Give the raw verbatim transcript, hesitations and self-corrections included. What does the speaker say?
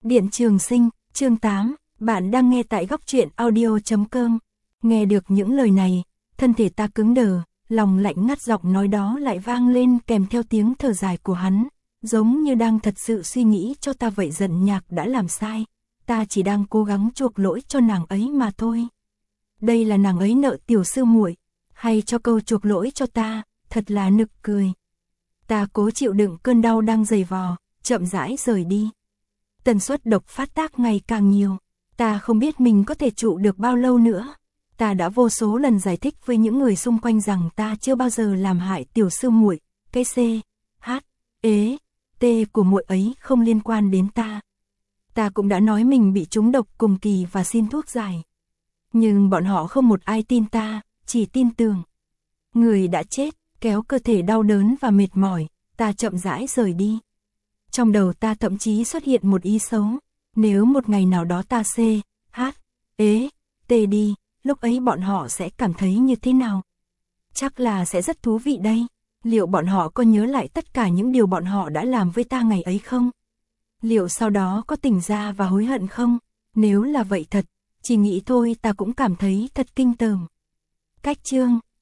Điện Trường Sinh, chương tám, bạn đang nghe tại góc truyện audio chấm com. Nghe được những lời này, thân thể ta cứng đờ, lòng lạnh ngắt, giọng nói đó lại vang lên kèm theo tiếng thở dài của hắn, giống như đang thật sự suy nghĩ cho ta vậy. Giận Nhạc đã làm sai, ta chỉ đang cố gắng chuộc lỗi cho nàng ấy mà thôi. Đây là nàng ấy nợ tiểu sư muội, hay cho câu chuộc lỗi cho ta, thật là nực cười. Ta cố chịu đựng cơn đau đang giày vò, chậm rãi rời đi. Tần suất độc phát tác ngày càng nhiều, ta không biết mình có thể trụ được bao lâu nữa. Ta đã vô số lần giải thích với những người xung quanh rằng ta chưa bao giờ làm hại tiểu sư muội, cái C, H, ế, T của muội ấy không liên quan đến ta. Ta cũng đã nói mình bị trúng độc cùng kỳ và xin thuốc giải. Nhưng bọn họ không một ai tin ta, chỉ tin tưởng người đã chết. Kéo cơ thể đau đớn và mệt mỏi, ta chậm rãi rời đi. Trong đầu ta thậm chí xuất hiện một ý xấu, nếu một ngày nào đó ta C, H, ế, T đi, lúc ấy bọn họ sẽ cảm thấy như thế nào? Chắc là sẽ rất thú vị đây. Liệu bọn họ có nhớ lại tất cả những điều bọn họ đã làm với ta ngày ấy không? Liệu sau đó có tỉnh ra và hối hận không? Nếu là vậy thật, chỉ nghĩ thôi ta cũng cảm thấy thật kinh tởm. Cách chương